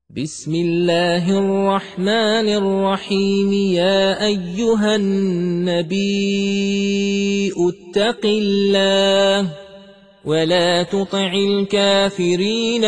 بسم الله الرحمن الرحيم. يا أيها النبي اتق الله ولا تطع الكافرين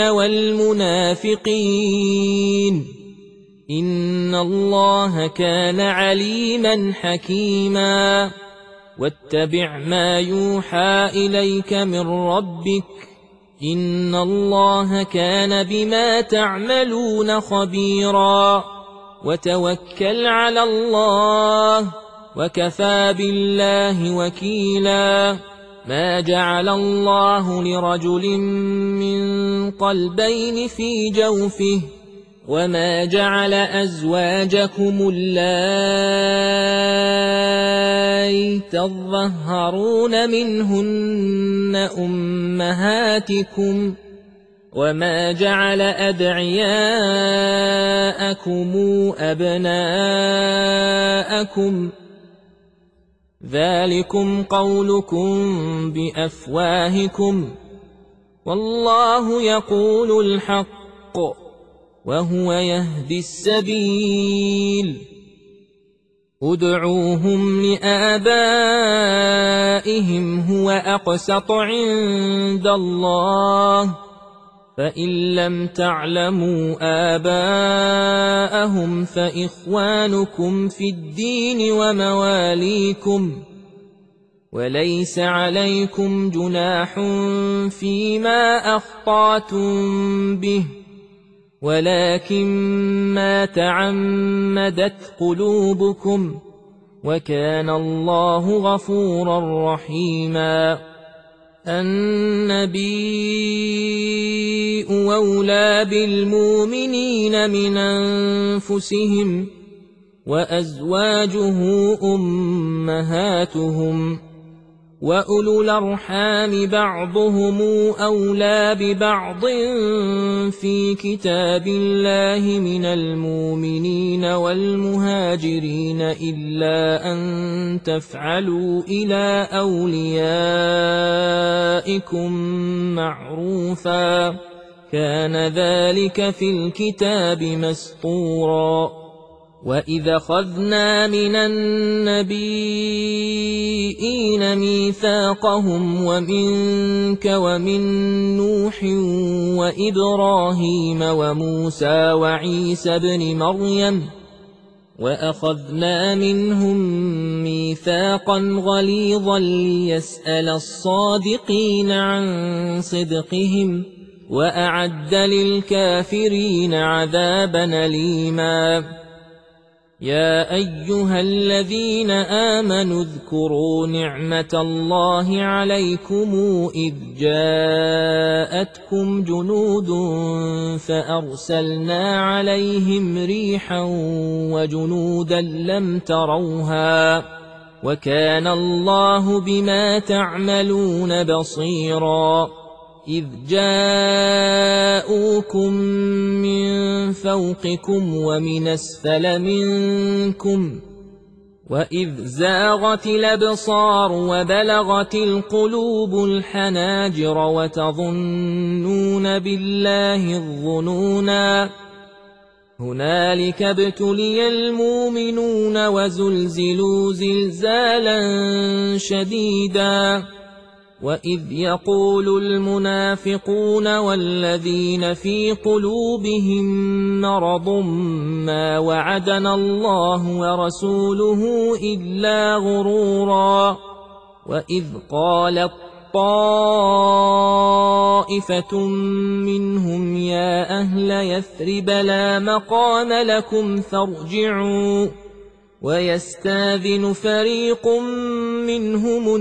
والمنافقين إن الله كان عليما حكيما. واتبع ما يوحى إليك من ربك إن الله كان بما تعملون خبيرا. وتوكل على الله وكفى بالله وكيلا. ما جعل الله لرجل من قلبين في جوفه وما جعل أزواجكم اللائي تظهرون منهن أمهاتكم وما جعل أدعياءكم أبناءكم ذلكم قولكم بأفواهكم والله يقول الحق وهو يهدي السبيل. ادعوهم لآبائهم هو أقسط عند الله فإن لم تعلموا آباءهم فإخوانكم في الدين ومواليكم وليس عليكم جناح فيما أخطأتم به ولكن ما تعمدت قلوبكم وكان الله غفورا رحيما. النبي أولى بالمؤمنين من أنفسهم وأزواجه أمهاتهم وأولو الأرحام بعضهم أولى ببعض في كتاب الله من المؤمنين والمهاجرين إلا أن تفعلوا إلى أوليائكم معروفا كان ذلك في الكتاب مسطورا. وإذا أخذنا من النبيين ميثاقهم ومنك ومن نوح وإبراهيم وموسى وعيسى ابن مريم وأخذنا منهم ميثاقا غليظا ليسأل الصادقين عن صدقهم وأعد للكافرين عذابا أليما. يا أيها الذين آمنوا اذكروا نعمة الله عليكم إذ جاءتكم جنود فأرسلنا عليهم ريحا وجنودا لم تروها وكان الله بما تعملون بصيرا. إذ جاءوكم من فوقكم ومن أسفل منكم وإذ زاغت الأبصار وبلغت القلوب الحناجر وتظنون بالله الظنونا. هنالك ابتلي المؤمنون وزلزلوا زلزالا شديدا. وإذ يقول المنافقون والذين في قلوبهم مرض ما وعدنا الله ورسوله إلا غرورا. وإذ قالت طائفة منهم يا أهل يثرب لا مقام لكم فارجعوا ويستاذن فريق منهم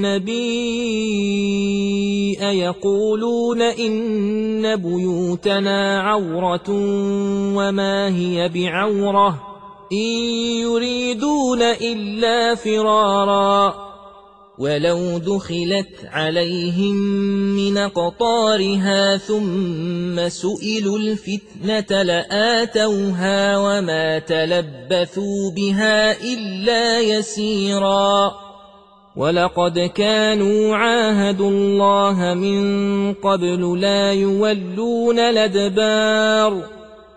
النبي يقولون إن بيوتنا عورة وما هي بعورة إن يريدون إلا فرارا. ولو دخلت عليهم من أقطارها ثم سئلوا الفتنة لآتوها وما تلبثوا بها إلا يسيرا. ولقد كانوا عاهدوا الله من قبل لا يولون الأدبار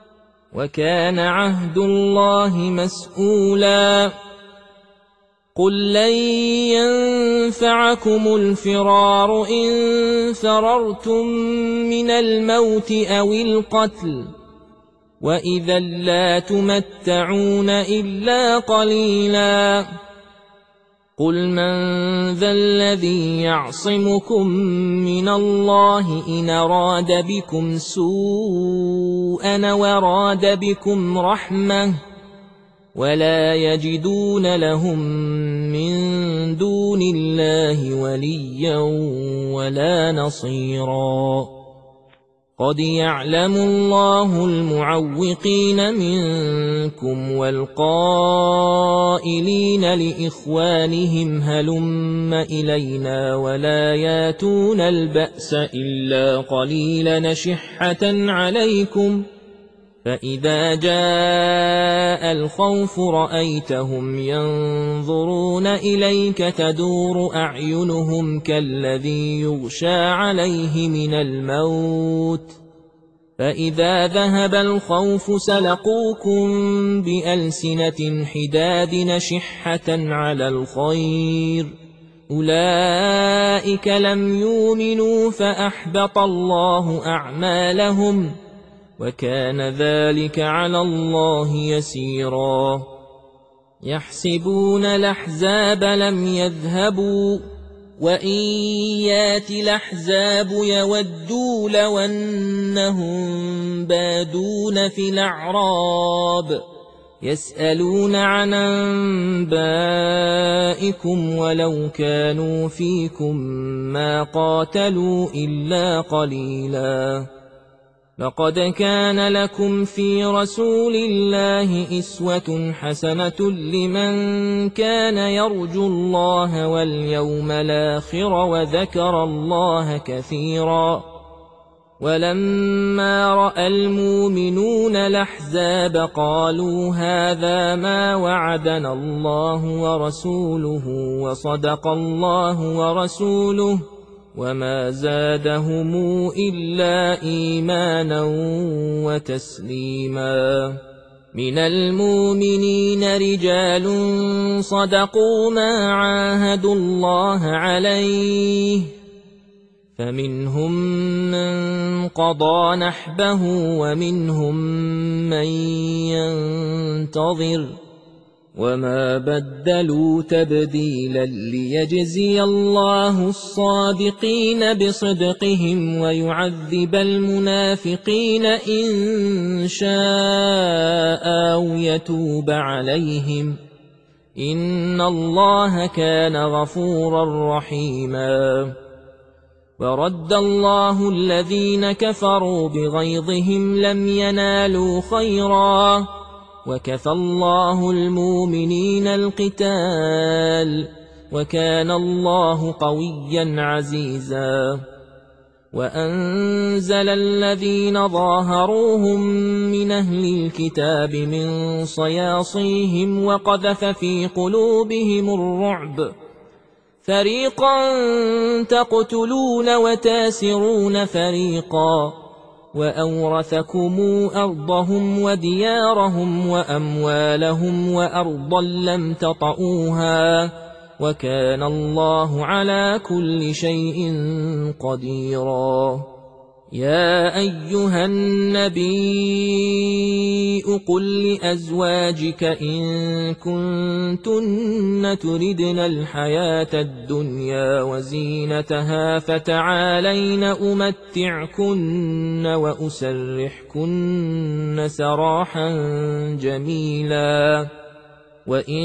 وكان عهد الله مسؤولا قل لن ينفعكم الفرار إن فررتم من الموت أو القتل وإذا لا تمتعون إلا قليلا قل من ذا الذي يعصمكم من الله إن أراد بكم سوءا وراد بكم رحمة ولا يجدون لهم من دون الله وليا ولا نصيرا قد يعلم الله المعوقين منكم والقائلين لإخوانهم هلم إلينا ولا ياتون البأس إلا قليلا نشحة عليكم فإذا جاء الخوف رأيتهم ينظرون إليك تدور أعينهم كالذي يغشى عليه من الموت فإذا ذهب الخوف سلقوكم بألسنة حداد نشحة على الخير أولئك لم يؤمنوا فأحبط الله أعمالهم وكان ذلك على الله يسيرا يحسبون الأحزاب لم يذهبوا وإن يات الأحزاب يودوا لو أنهم بادون في الأعراب يسألون عن أنبائكم ولو كانوا فيكم ما قاتلوا إلا قليلا لقد كان لكم في رسول الله أسوة حسنة لمن كان يرجو الله واليوم الآخر وذكر الله كثيرا ولما رأى المؤمنون الأحزاب قالوا هذا ما وعدنا الله ورسوله وصدق الله ورسوله وما زادهم إلا إيمانا وتسليما من المؤمنين رجال صدقوا ما عاهدوا الله عليه فمنهم من قضى نحبه ومنهم من ينتظر وما بدلوا تبديلا ليجزي الله الصادقين بصدقهم ويعذب المنافقين إن شاء أو يتوب عليهم إن الله كان غفورا رحيما ورد الله الذين كفروا بغيظهم لم ينالوا خيرا وكفى الله المؤمنين القتال وكان الله قويا عزيزا وأنزل الذين ظاهروهم من أهل الكتاب من صياصيهم وقذف في قلوبهم الرعب فريقا تقتلون وتاسرون فريقا وأورثكم أرضهم وديارهم وأموالهم وأرضا لم تطئوها وكان الله على كل شيء قديرا يا أيها النبي قل لأزواجك إن كنتن تردن الحياة الدنيا وزينتها فتعالين أمتعكن وأسرحكن سراحا جميلا وإن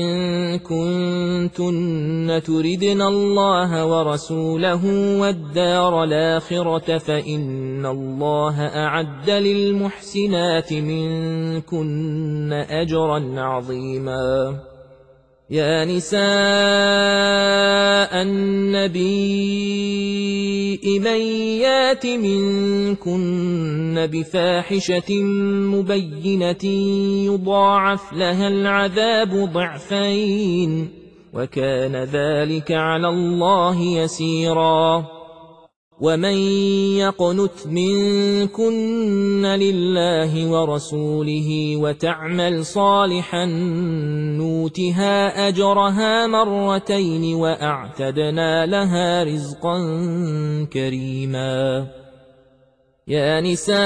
كنتن تردن الله ورسوله والدار الآخرة فإن الله أعد للمحسنات منكن أجرا عظيما يا نساء النبي من يات منكن بفاحشة مبينة يضاعف لها العذاب ضعفين وكان ذلك على الله يسيرا ومن يقنت منكن لله ورسوله وتعمل صالحا نوتها أجرها مرتين وأعتدنا لها رزقا كريما. يا نساء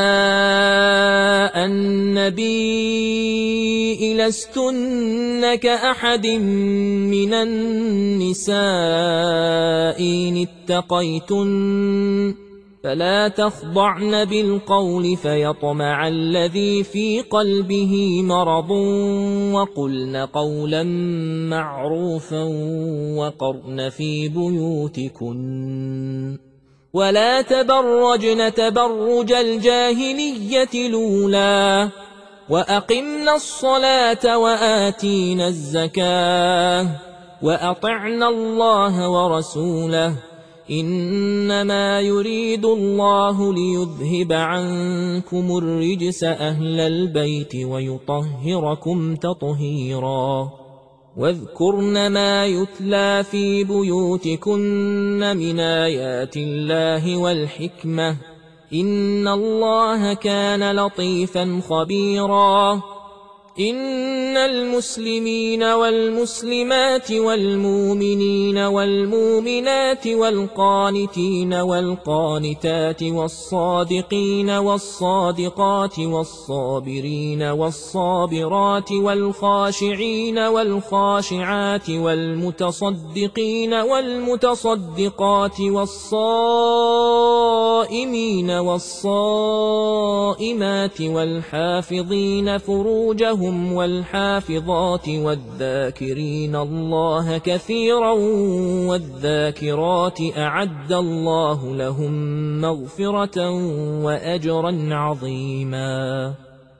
النبي لستن كأحد من النساء إن اتقيتن فلا تخضعن بالقول فيطمع الذي في قلبه مرض وقلن قولا معروفا وقرن في بيوتكن ولا تبرجن تبرج الجاهلية الأولى وأقمنا الصلاة وآتينا الزكاة وأطعنا الله ورسوله إنما يريد الله ليذهب عنكم الرجس أهل البيت ويطهركم تطهيرا. واذكرن ما يتلى في بيوتكن من آيات الله والحكمة إن الله كان لطيفا خبيرا. إن المسلمين والمسلمات والمؤمنين والمؤمنات والقانتين والقانتات والصادقين والصادقات والصابرين والصابرات والخاشعين والخاشعات والمتصدقين والمتصدقات والصائمين والصائمات والحافظين فروجهم والحافظات والذاكرين الله كثيرا والذاكرات أعد الله لهم مغفرة وأجرا عظيما.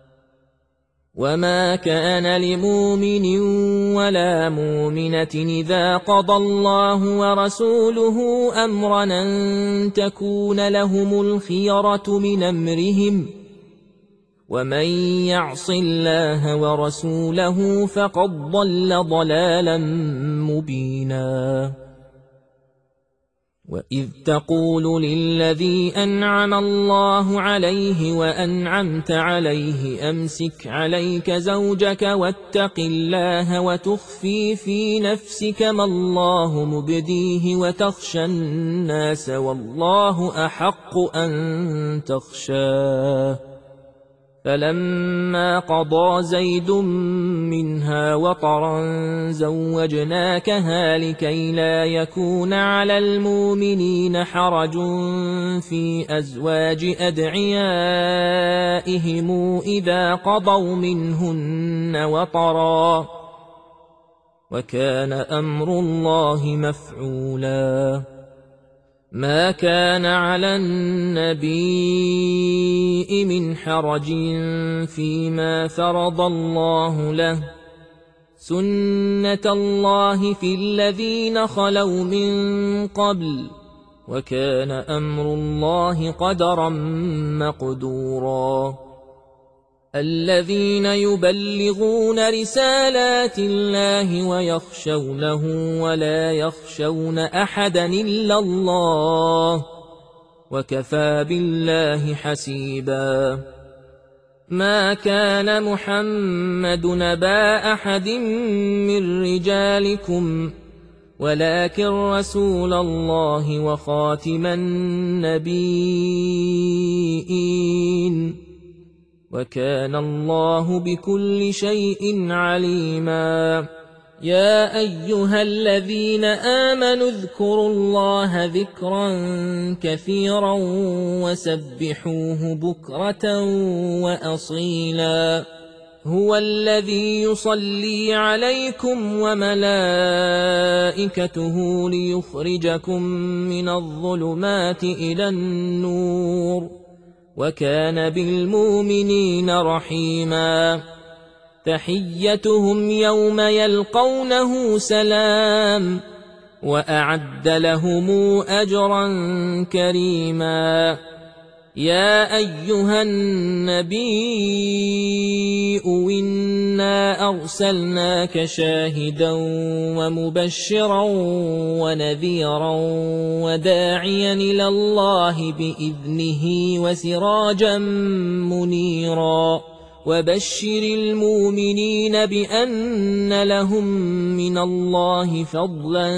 وما كان لمؤمن ولا مؤمنة إذا قضى الله ورسوله أمرا أن تكون لهم الخيرة من أمرهم ومن يعص الله ورسوله فقد ضل ضلالا مبينا. وإذ تقول للذي أنعم الله عليه وأنعمت عليه أمسك عليك زوجك واتق الله وتخفي في نفسك ما الله مبديه وتخشى الناس والله أحق أن تخشاه فلما قضى زيد منها وطرا زوجناكها لكي لا يكون على المؤمنين حرج في أزواج أدعيائهم إذا قضوا منهن وطرا وكان أمر الله مفعولا. ما كان على النبي من حرج فيما فرض الله له سنة الله في الذين خلوا من قبل وكان أمر الله قدرا مقدورا. الذين يبلغون رسالات الله ويخشونه ولا يخشون أحدا إلا الله وكفى بالله حسيبا. ما كان محمد نبا أحد من رجالكم ولكن رسول الله وخاتم النبيين وكان الله بكل شيء عليما. يا أيها الذين آمنوا اذكروا الله ذكرا كثيرا وسبحوه بكرة وأصيلا. هو الذي يصلي عليكم وملائكته ليخرجكم من الظلمات إلى النور وكان بالمؤمنين رحيما. تحيتهم يوم يلقونه سلام وأعد لهم أجرا كريما. يا أيها النبي إنا أرسلناك شاهدا ومبشرا ونذيرا وداعيا إلى الله بإذنه وسراجا منيرا وبشر المؤمنين بأن لهم من الله فضلا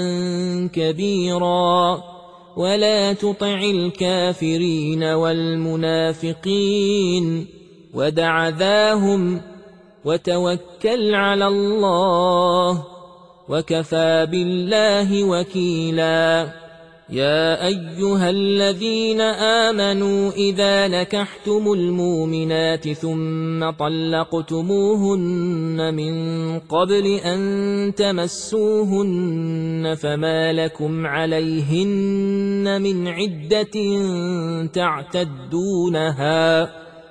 كبيرا ولا تطع الكافرين والمنافقين ودع ذاهم وتوكل على الله وكفى بالله وكيلا يا أيها الذين آمنوا إذا نكحتم المؤمنات ثم طلقتموهن من قبل أن تمسوهن فما لكم عليهن من عدة تعتدونها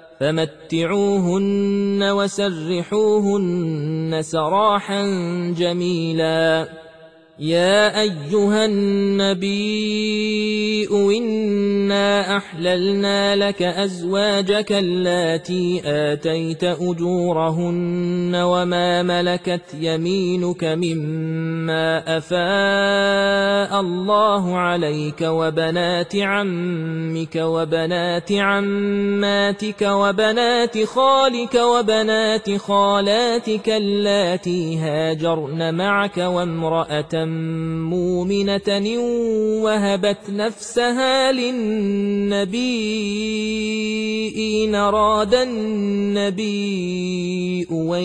فمتعوهن وسرحوهن سراحا جميلا يا أيها النبي إنا أحللنا لك أزواجك اللاتي آتيت أجورهن وما ملكت يمينك مما أفاء الله عليك وبنات عمك وبنات عماتك وبنات خالك وبنات خالاتك اللاتي هاجرن معك وامرأة مؤمنة وهبت نفسها للنبي إن أراد النبي أن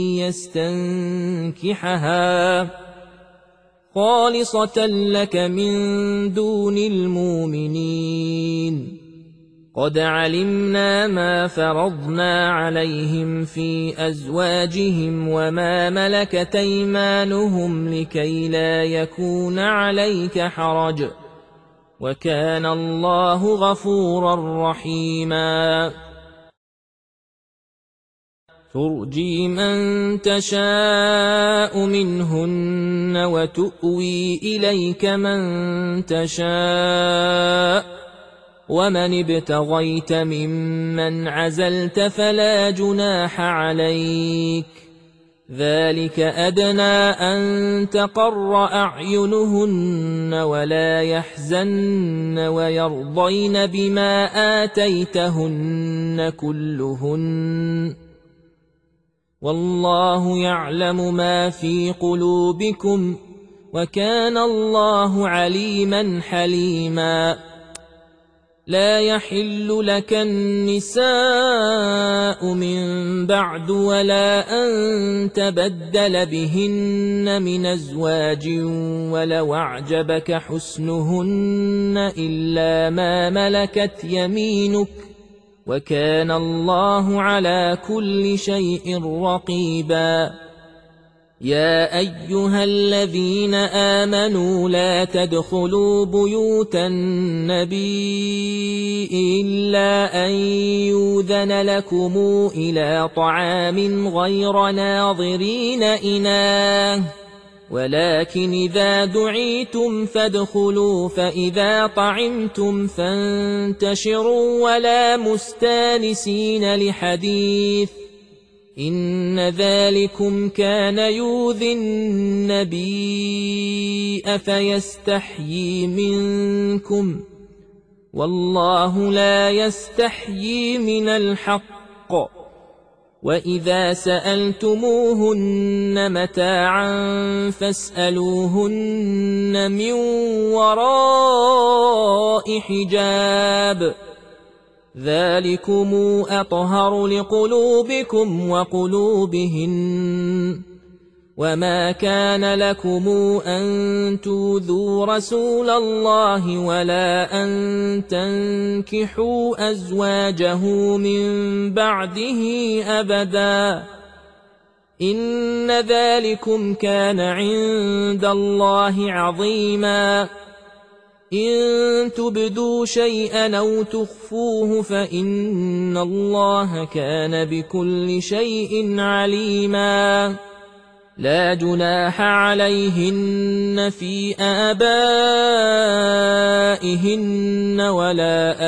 يستنكحها خالصة لك من دون المؤمنين قد علمنا ما فرضنا عليهم في أزواجهم وما ملكت أيمانهم لكي لا يكون عليك حرج وكان الله غفورا رحيما ترجي من تشاء منهن وتؤوي إليك من تشاء ومن ابتغيت ممن عزلت فلا جناح عليك ذلك أدنى أن تقر أعينهن ولا يحزن ويرضين بما آتيتهن كلهن والله يعلم ما في قلوبكم وكان الله عليما حليما لا يحل لك النساء من بعد ولا أن تبدل بهن من أزواج ولو أعجبك حسنهن إلا ما ملكت يمينك وكان الله على كل شيء رقيبا يا أيها الذين آمنوا لا تدخلوا بيوت النبي إلا أن يؤذن لكم إلى طعام غير ناظرين إناه ولكن إذا دعيتم فادخلوا فإذا طعمتم فانتشروا ولا مستانسين لحديث إن ذلكم كان يؤذي النبي فيستحيي منكم والله لا يستحيي من الحق وإذا سألتموهن متاعا فاسألوهن من وراء حجاب ذلكم أطهر لقلوبكم وقلوبهن وما كان لكم أن تؤذوا رسول الله ولا أن تنكحوا أزواجه من بعده أبدا إن ذلكم كان عند الله عظيما إن تبدوا شيئا أو تخفوه فإن الله كان بكل شيء عليما لا جناح عليهن في آبائهن ولا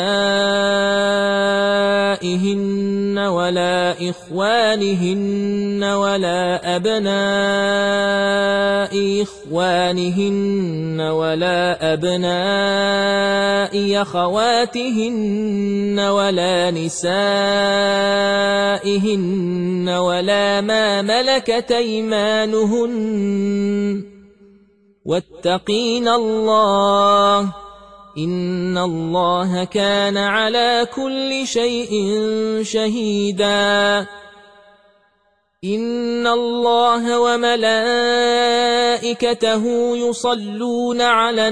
أبنائهن ولا إخوانهن ولا أبناء إخوانهن ولا أبناء أخواتهن ولا نسائهن ولا ما ملكت أيمانهن واتقين الله إن الله كان على كل شيء شهيدا إن الله وملائكته يصلون على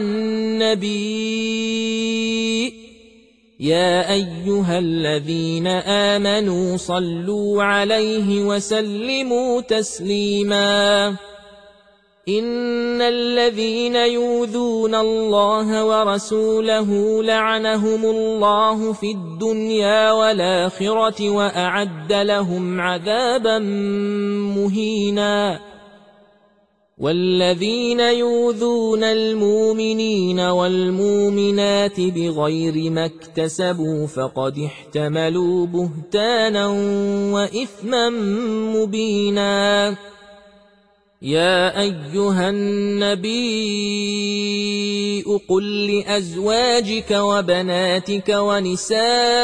النبي يا أيها الذين آمنوا صلوا عليه وسلموا تسليما إن الذين يؤذون الله ورسوله لعنهم الله في الدنيا والآخرة وأعد لهم عذابا مهينا والذين يؤذون المؤمنين والمؤمنات بغير ما اكتسبوا فقد احتملوا بهتانا وإثما مبينا يا أيها النبي قل لأزواجك وبناتك ونساء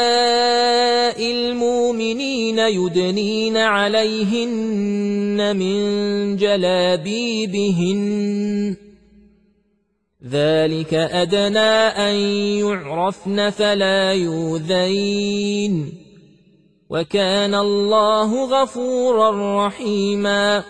المؤمنين يدنين عليهن من جلابيبهن ذلك أدنى أن يعرفن فلا يؤذين وكان الله غفورا رحيما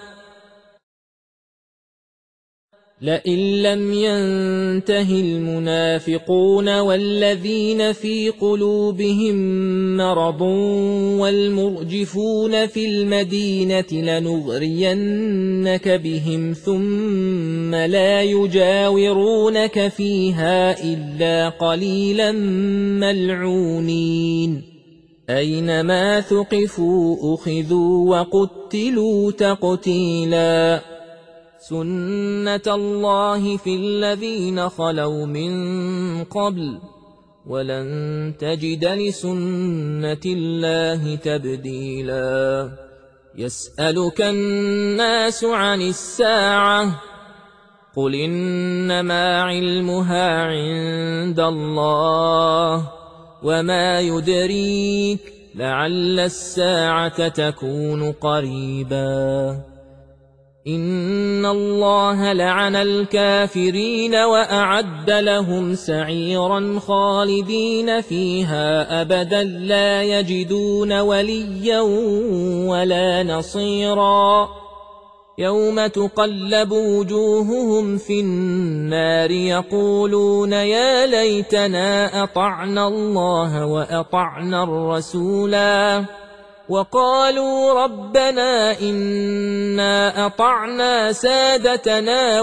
لئن لم ينته المنافقون والذين في قلوبهم مرض والمرجفون في المدينة لنغرينك بهم ثم لا يجاورونك فيها إلا قليلا ملعونين أينما ثقفوا أخذوا وقتلوا تقتيلا سنة الله في الذين خلوا من قبل ولن تجد لسنة الله تبديلا يسألك الناس عن الساعة قل إنما علمها عند الله وما يدريك لعل الساعة تكون قريبا إن الله لعن الكافرين وأعد لهم سعيرا خالدين فيها أبدا لا يجدون وليا ولا نصيرا يوم تقلب وجوههم في النار يقولون يا ليتنا أطعنا الله وأطعنا الرسولا وقالوا ربنا إنا أطعنا سادتنا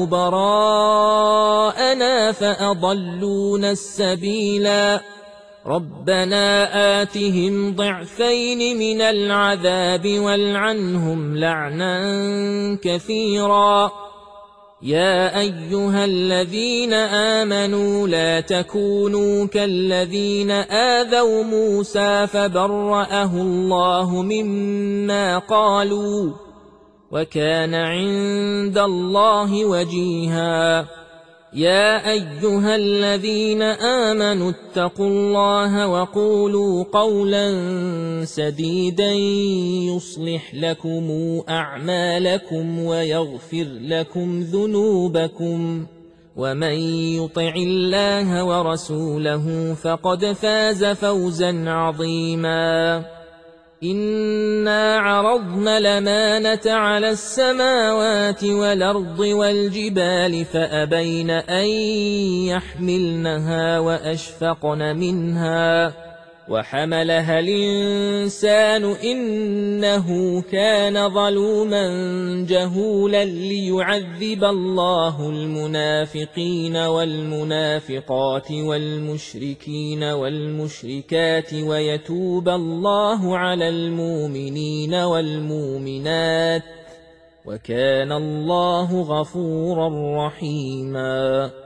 وكبراءنا فأضلونا السبيلا ربنا آتهم ضعفين من العذاب والعنهم لعنا كثيرا يا أيها الذين آمنوا لا تكونوا كالذين آذوا موسى فبرأه الله مما قالوا وكان عند الله وجيها يا أيها الذين آمنوا اتقوا الله وقولوا قولا سديدا يصلح لكم أعمالكم ويغفر لكم ذنوبكم ومن يطع الله ورسوله فقد فاز فوزا عظيما إنا عرضنا الأمانة على السماوات والأرض والجبال فأبين أن يحملنها وأشفقن منها وحملها الإنسان إنه كان ظلوما جهولا ليعذب الله المنافقين والمنافقات والمشركين والمشركات ويتوب الله على المؤمنين والمؤمنات وكان الله غفورا رحيما.